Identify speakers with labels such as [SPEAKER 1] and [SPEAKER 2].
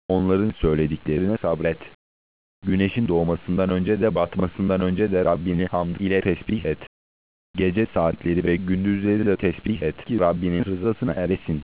[SPEAKER 1] Onların söylediklerine sabret. Güneşin doğmasından önce de batmasından önce de Rabbini hamd ile tesbih et. Gece saatleri ve gündüzleri de tesbih et ki Rabbinin rızasına eresin.